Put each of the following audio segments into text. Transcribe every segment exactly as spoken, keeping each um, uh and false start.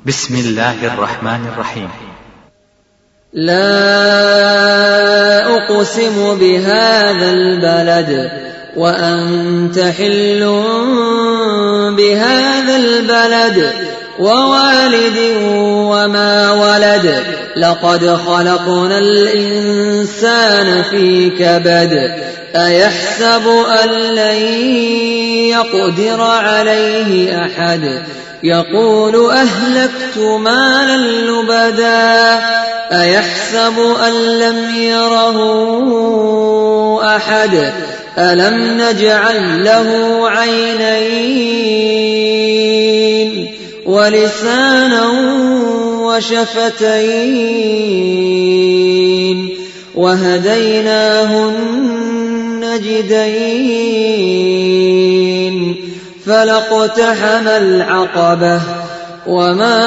بسم الله الرحمن الرحيم. لا أقسم بهذا البلد وأنت حل بهذا البلد ووالد وما ولد لقد خلقنا الإنسان في كبد أيحسب أن لن يقدر عليه أحد يقول أهلكت مالا لبدا أيحسب أن لم يره أحد ألم نجعل له عينين ولسانا وشفتين وهديناه النجدين فلاقتحم العقبة وما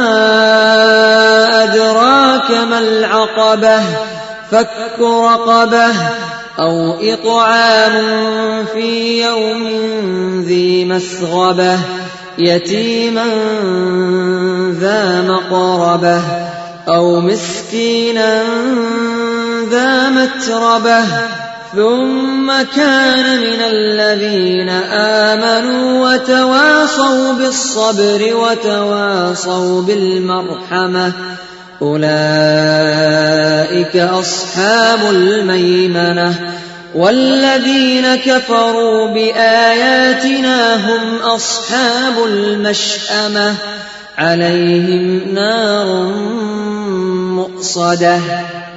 أدراك ما العقبة فك رقبة أو إطعام في يوم ذي مسغبة يتيما ذا مقربة أو مسكينا ذا متربة ثم كان من الذين آمنوا وتواصوا بالصبر وتواصوا بالمرحمة أولئك أصحاب الميمنة والذين كفروا بآياتنا هم أصحاب المشأمة عليهم نار مؤصدة.